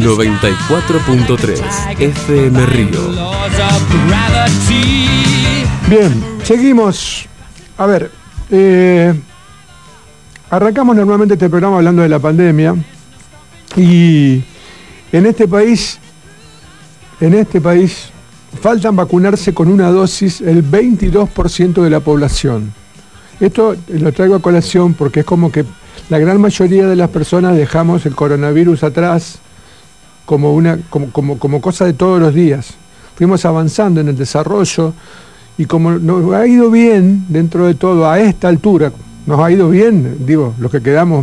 94.3 FM Río. Bien, seguimos. A ver, arrancamos normalmente este programa hablando de la pandemia y en este país faltan vacunarse con una dosis el 22% de la población. Esto lo traigo a colación porque es como que la gran mayoría de las personas dejamos el coronavirus atrás como cosa de todos los días. Fuimos avanzando en el desarrollo y como nos ha ido bien dentro de todo a esta altura, nos ha ido bien, digo, los que quedamos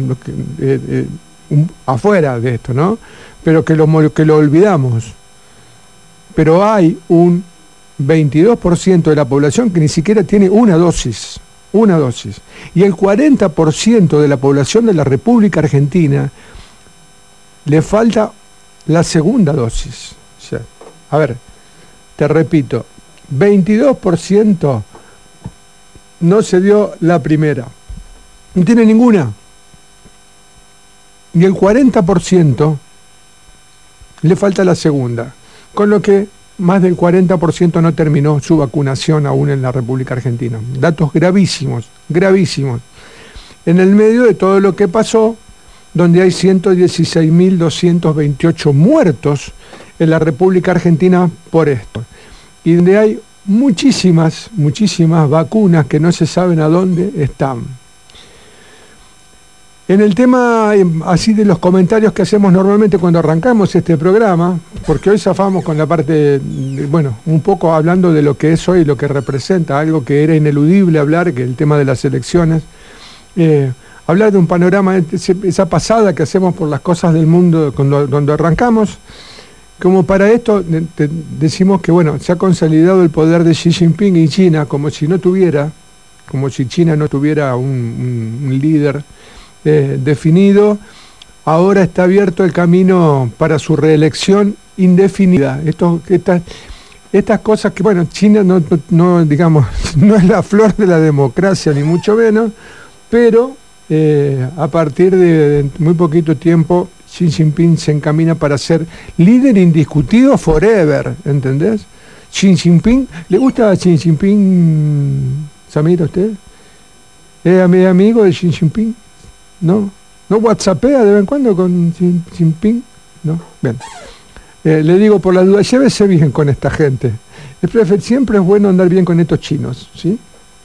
afuera de esto, ¿no? Pero que lo olvidamos. Pero hay un 22% de la población que ni siquiera tiene una dosis. Y el 40% de la población de la República Argentina le falta la segunda dosis. O sea, a ver, te repito, 22% no se dio la primera, no tiene ninguna. Y el 40% le falta la segunda, con lo que más del 40% no terminó su vacunación aún en la República Argentina. Datos gravísimos, gravísimos. En el medio de todo lo que pasó, donde hay 116.228 muertos en la República Argentina por esto. Y donde hay muchísimas vacunas que no se saben a dónde están. En el tema así de los comentarios que hacemos normalmente cuando arrancamos este programa, porque hoy zafamos con la parte, un poco hablando de lo que es hoy, lo que representa, algo que era ineludible hablar, que es el tema de las elecciones, hablar de un panorama, esa pasada que hacemos por las cosas del mundo cuando arrancamos, como para esto decimos que se ha consolidado el poder de Xi Jinping y China, como si China no tuviera un líder definido. Ahora está abierto el camino para su reelección indefinida. Estas cosas que, China no es la flor de la democracia, ni mucho menos, pero a partir de muy poquito tiempo, Xi Jinping se encamina para ser líder indiscutido forever, ¿entendés? Xi Jinping, ¿le gusta a Xi Jinping, Samir, a usted? ¿Es amigo de Xi Jinping? ¿No whatsappea de vez en cuando con Xi Jinping? ¿No? Bien. Le digo por la duda, llévese bien con esta gente. Siempre es bueno andar bien con estos chinos, ¿sí?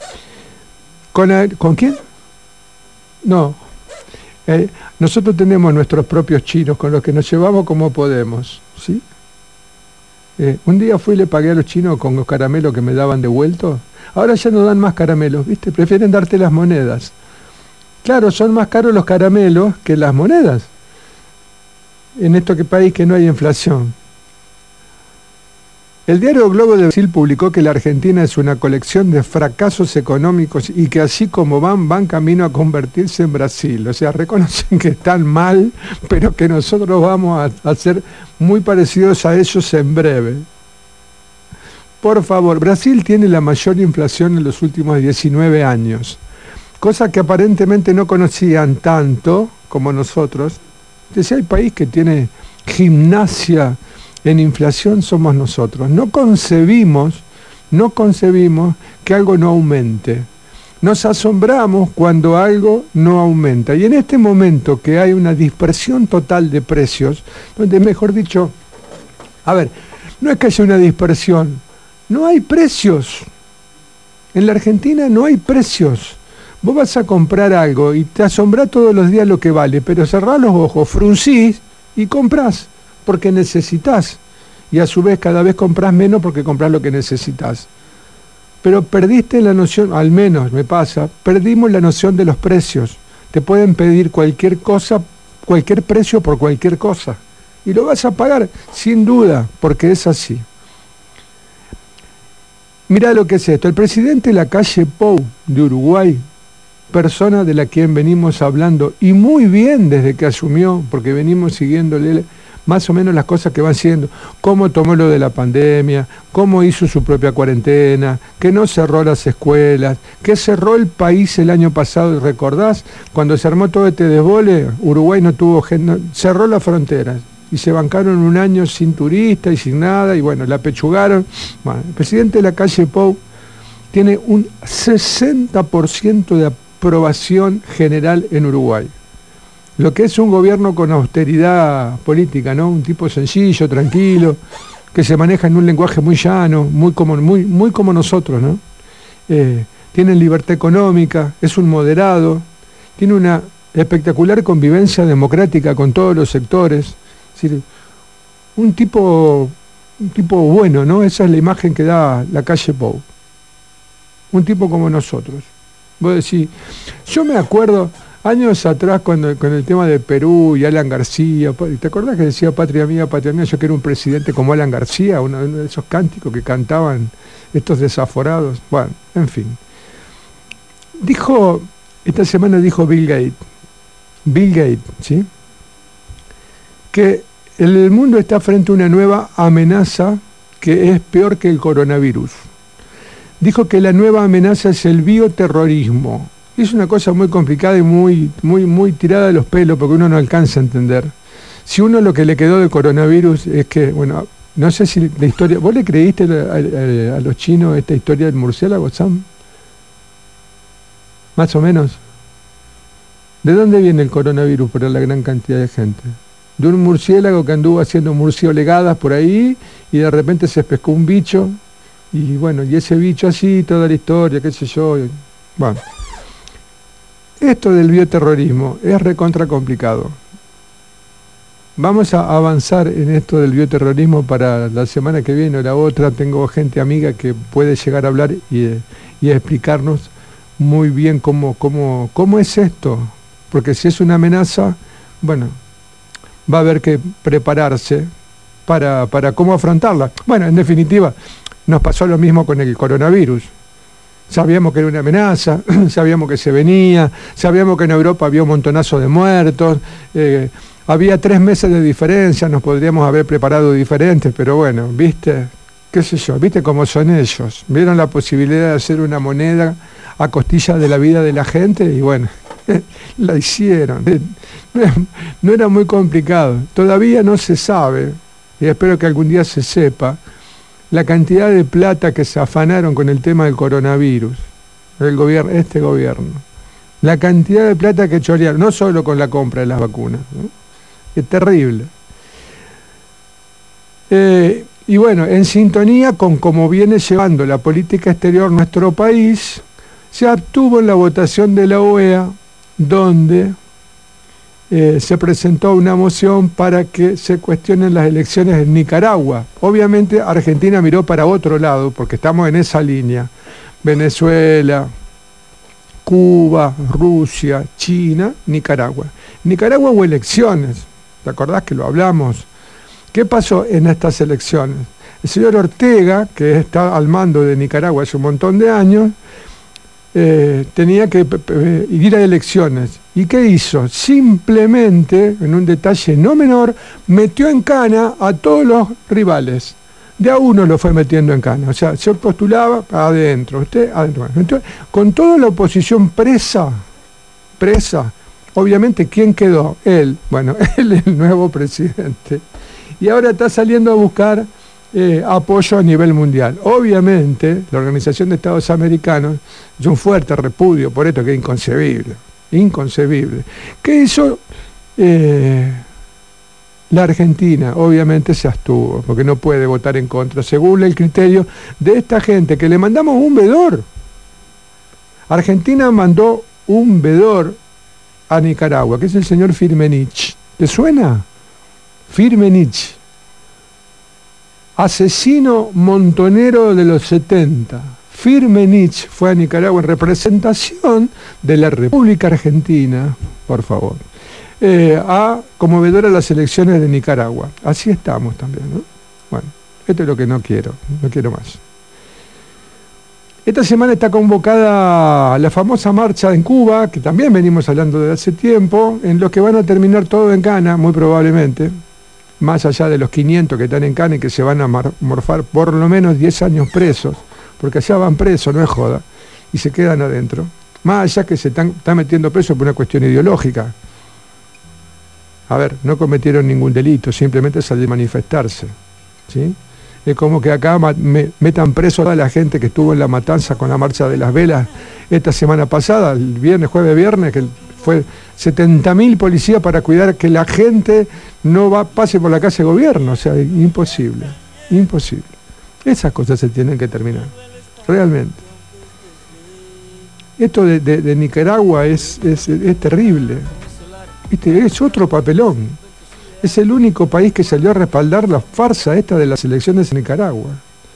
¿Con quién? No. Nosotros tenemos nuestros propios chinos con los que nos llevamos como podemos, ¿sí? Un día fui y le pagué a los chinos con los caramelos que me daban devueltos. Ahora ya no dan más caramelos, ¿viste? Prefieren darte las monedas. Claro, son más caros los caramelos que las monedas. En este país que no hay inflación. El diario Globo de Brasil publicó que la Argentina es una colección de fracasos económicos y que así como van camino a convertirse en Brasil. O sea, reconocen que están mal, pero que nosotros vamos a ser muy parecidos a ellos en breve. Por favor, Brasil tiene la mayor inflación en los últimos 19 años. Cosa que aparentemente no conocían tanto como nosotros. Si hay país que tiene gimnasia en inflación, somos nosotros. No concebimos que algo no aumente. Nos asombramos cuando algo no aumenta. Y en este momento que hay una dispersión total de precios, donde mejor dicho, no es que haya una dispersión, no hay precios. En la Argentina no hay precios. Vos vas a comprar algo y te asombrás todos los días lo que vale, pero cerrás los ojos, fruncís y comprás, porque necesitas. Y a su vez cada vez comprás menos porque comprás lo que necesitas. Pero perdiste la noción, al menos me pasa, perdimos la noción de los precios. Te pueden pedir cualquier cosa, cualquier precio por cualquier cosa. Y lo vas a pagar, sin duda, porque es así. Mirá lo que es esto. El presidente Lacalle Pou de Uruguay, persona de la quien venimos hablando, y muy bien desde que asumió, porque venimos siguiéndole más o menos las cosas que va haciendo, cómo tomó lo de la pandemia, cómo hizo su propia cuarentena, que no cerró las escuelas, que cerró el país el año pasado, ¿recordás? Cuando se armó todo este desbole, Uruguay no tuvo gente, cerró las fronteras, y se bancaron un año sin turista y sin nada, y bueno, la pechugaron. Bueno, el presidente de la calle Pou tiene un 60% de aprobación general en Uruguay. Lo que es un gobierno con austeridad política, ¿no? Un tipo sencillo, tranquilo, que se maneja en un lenguaje muy llano, muy como nosotros, ¿no? Tiene libertad económica, es un moderado, tiene una espectacular convivencia democrática con todos los sectores. Es decir, un tipo bueno, ¿no? Esa es la imagen que da la calle Pou. Un tipo como nosotros. Vos decís, yo me acuerdo años atrás con el tema de Perú y Alan García, ¿te acordás que decía patria mía, yo quiero un presidente como Alan García, uno de esos cánticos que cantaban estos desaforados? Bueno, en fin. Esta semana dijo Bill Gates, ¿sí? Que el mundo está frente a una nueva amenaza que es peor que el coronavirus. Dijo que la nueva amenaza es el bioterrorismo. Es una cosa muy complicada y muy tirada de los pelos porque uno no alcanza a entender. Si uno lo que le quedó de coronavirus es que, bueno, no sé si la historia... ¿Vos le creíste a los chinos esta historia del murciélago, Sam? Más o menos. ¿De dónde viene el coronavirus para la gran cantidad de gente? De un murciélago que anduvo haciendo murciélegadas por ahí y de repente se pescó un bicho y bueno, y ese bicho así, toda la historia, qué sé yo. Bueno, esto del bioterrorismo es recontra complicado. Vamos a avanzar en esto del bioterrorismo para la semana que viene o la otra. Tengo gente amiga que puede llegar a hablar y a explicarnos muy bien cómo es esto. Porque si es una amenaza, bueno, va a haber que prepararse para cómo afrontarla. Bueno, en definitiva, nos pasó lo mismo con el coronavirus. Sabíamos que era una amenaza, sabíamos que se venía, sabíamos que en Europa había un montonazo de muertos, había 3 meses de diferencia, nos podríamos haber preparado diferentes, pero bueno, viste, qué sé yo, viste cómo son ellos. Vieron la posibilidad de hacer una moneda a costilla de la vida de la gente y bueno, la hicieron. No era muy complicado. Todavía no se sabe, y espero que algún día se sepa, la cantidad de plata que se afanaron con el tema del coronavirus, este gobierno. La cantidad de plata que chorearon, no solo con la compra de las vacunas, ¿no? Es terrible. Y bueno, en sintonía con cómo viene llevando la política exterior nuestro país, se abstuvo en la votación de la OEA, donde se presentó una moción para que se cuestionen las elecciones en Nicaragua. Obviamente Argentina miró para otro lado, porque estamos en esa línea. Venezuela, Cuba, Rusia, China, Nicaragua. Nicaragua hubo elecciones, ¿te acordás que lo hablamos? ¿Qué pasó en estas elecciones? El señor Ortega, que está al mando de Nicaragua hace un montón de años, tenía que ir a elecciones. ¿Y qué hizo? Simplemente, en un detalle no menor, metió en cana a todos los rivales. De a uno lo fue metiendo en cana. O sea, se postulaba adentro, usted adentro. Entonces, con toda la oposición presa, obviamente, ¿quién quedó? Él. Bueno, él es el nuevo presidente. Y ahora está saliendo a buscar apoyo a nivel mundial. Obviamente, la Organización de Estados Americanos es un fuerte repudio por esto, que es inconcebible. Inconcebible. ¿Qué hizo la Argentina? Obviamente se abstuvo, porque no puede votar en contra, según el criterio de esta gente, que le mandamos un vedor. Argentina mandó un vedor a Nicaragua, que es el señor Firmenich. ¿Te suena? Firmenich. Asesino montonero de los 70. Firmenich fue a Nicaragua en representación de la República Argentina, por favor, como vedor a las elecciones de Nicaragua. Así estamos también, ¿no? Bueno, esto es lo que no quiero más. Esta semana está convocada la famosa marcha en Cuba, que también venimos hablando desde hace tiempo, en los que van a terminar todo en cana, muy probablemente, más allá de los 500 que están en cana y que se van a morfar por lo menos 10 años presos, porque allá van presos, no es joda, y se quedan adentro. Más allá que se están metiendo presos por una cuestión ideológica. A ver, no cometieron ningún delito, simplemente salir a manifestarse, ¿sí? Es como que acá metan preso a toda la gente que estuvo en la matanza con la marcha de las velas esta semana pasada, el viernes, jueves, viernes, que fue 70.000 policías para cuidar que la gente no pase por la calle de gobierno. O sea, imposible, imposible. Esas cosas se tienen que terminar, realmente. Esto de Nicaragua es terrible. ¿Viste? Es otro papelón. Es el único país que salió a respaldar la farsa esta de las elecciones en Nicaragua.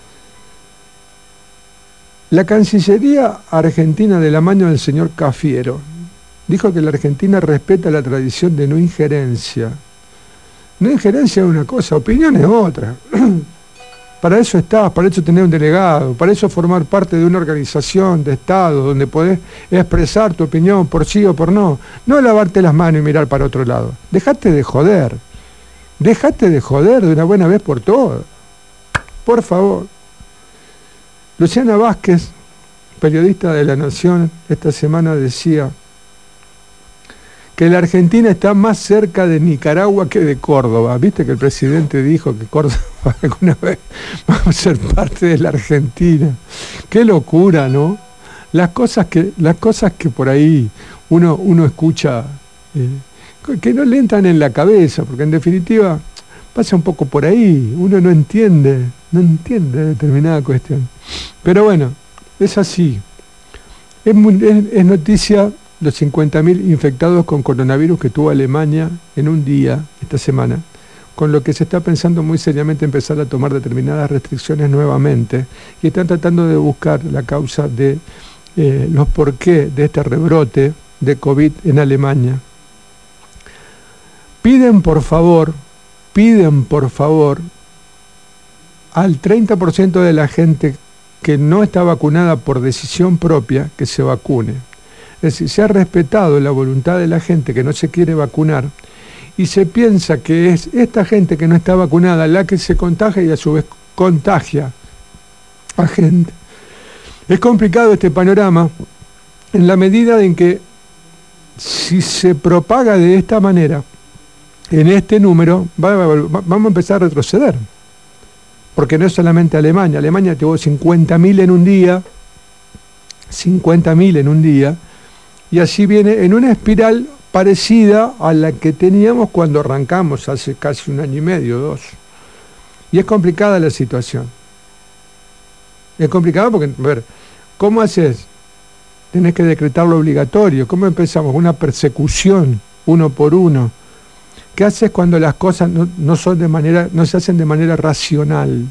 La Cancillería Argentina, de la mano del señor Cafiero, dijo que la Argentina respeta la tradición de no injerencia. No injerencia es una cosa, opinión es otra. Para eso estás, para eso tener un delegado, para eso formar parte de una organización de Estado donde podés expresar tu opinión por sí o por no. No lavarte las manos y mirar para otro lado. Dejate de joder. Dejate de joder de una buena vez por todas. Por favor. Luciana Vázquez, periodista de La Nación, esta semana decía que la Argentina está más cerca de Nicaragua que de Córdoba. ¿Viste que el presidente dijo que Córdoba alguna vez va a ser parte de la Argentina? Qué locura, ¿no? Las cosas que por ahí uno escucha, que no le entran en la cabeza, porque en definitiva pasa un poco por ahí, uno no entiende determinada cuestión. Pero bueno, es así. Es noticia los 50.000 infectados con coronavirus que tuvo Alemania en un día, esta semana, con lo que se está pensando muy seriamente empezar a tomar determinadas restricciones nuevamente, y están tratando de buscar la causa de los porqué de este rebrote de COVID en Alemania. Piden por favor al 30% de la gente que no está vacunada por decisión propia que se vacune. Es decir, se ha respetado la voluntad de la gente que no se quiere vacunar y se piensa que es esta gente que no está vacunada la que se contagia y a su vez contagia a gente. Es complicado este panorama en la medida en que si se propaga de esta manera, en este número, vamos a empezar a retroceder. Porque no es solamente Alemania. Alemania tuvo 50.000 en un día, 50.000 en un día, y así viene en una espiral parecida a la que teníamos cuando arrancamos hace casi 1 año y medio, 2. Y es complicada la situación. Es complicado porque, a ver, ¿cómo haces? Tenés que decretarlo obligatorio. ¿Cómo empezamos? Una persecución, uno por uno. ¿Qué haces cuando las cosas no se hacen de manera racional?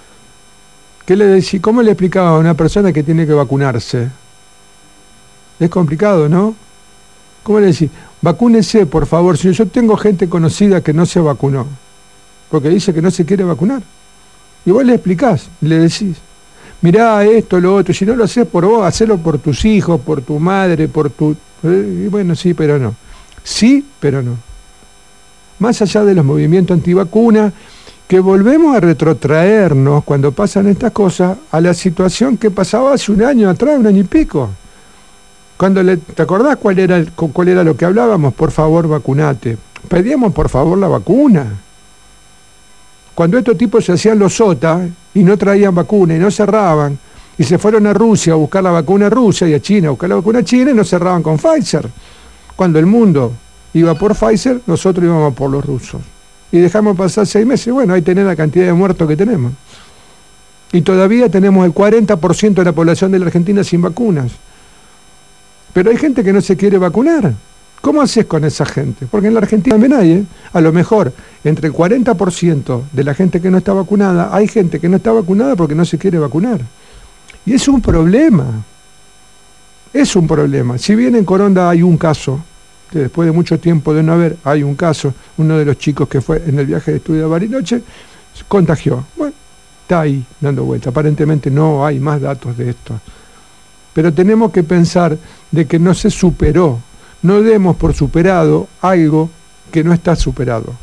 ¿Cómo le explicaba a una persona que tiene que vacunarse? Es complicado, ¿no? ¿Cómo le decís? Vacúnese, por favor. Si yo tengo gente conocida que no se vacunó, porque dice que no se quiere vacunar. Y vos le explicás, le decís, mirá esto, lo otro. Si no lo haces por vos, hacelo por tus hijos, por tu madre, por tu... Y bueno, sí, pero no. Sí, pero no. Más allá de los movimientos antivacunas, que volvemos a retrotraernos cuando pasan estas cosas a la situación que pasaba hace 1 año atrás, 1 año y pico. ¿Te acordás cuál era lo que hablábamos? Por favor, vacunate. Pedíamos por favor la vacuna. Cuando estos tipos se hacían los sotas y no traían vacuna y no cerraban, y se fueron a Rusia a buscar la vacuna rusa y a China a buscar la vacuna china y no cerraban con Pfizer. Cuando el mundo iba por Pfizer, nosotros íbamos por los rusos. Y dejamos pasar 6 meses, bueno, ahí tenés la cantidad de muertos que tenemos. Y todavía tenemos el 40% de la población de la Argentina sin vacunas. Pero hay gente que no se quiere vacunar. ¿Cómo haces con esa gente? Porque en la Argentina también hay, a lo mejor, entre el 40% de la gente que no está vacunada, hay gente que no está vacunada porque no se quiere vacunar. Y es un problema. Es un problema. Si bien en Coronda hay un caso, después de mucho tiempo de no haber, hay un caso, uno de los chicos que fue en el viaje de estudio a Bariloche, contagió. Bueno, está ahí dando vuelta. Aparentemente no hay más datos de esto. Pero tenemos que pensar de que no se superó. No demos por superado algo que no está superado.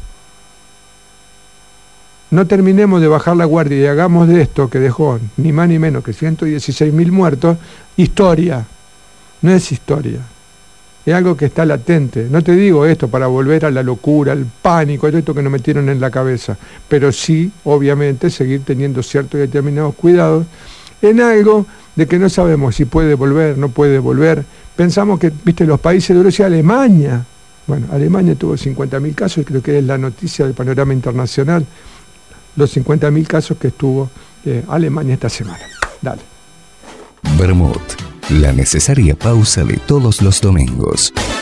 No terminemos de bajar la guardia y hagamos de esto que dejó ni más ni menos que 116.000 muertos, historia. No es historia. es algo que está latente. No te digo esto para volver a la locura, al pánico, todo esto que nos metieron en la cabeza, pero sí, obviamente, seguir teniendo ciertos y determinados cuidados en algo de que no sabemos si puede volver, no puede volver. Pensamos que, viste, los países de Europa, Alemania, bueno, Alemania tuvo 50.000 casos, creo que es la noticia del panorama internacional, los 50.000 casos que estuvo Alemania esta semana. Dale. Vermut, la necesaria pausa de todos los domingos.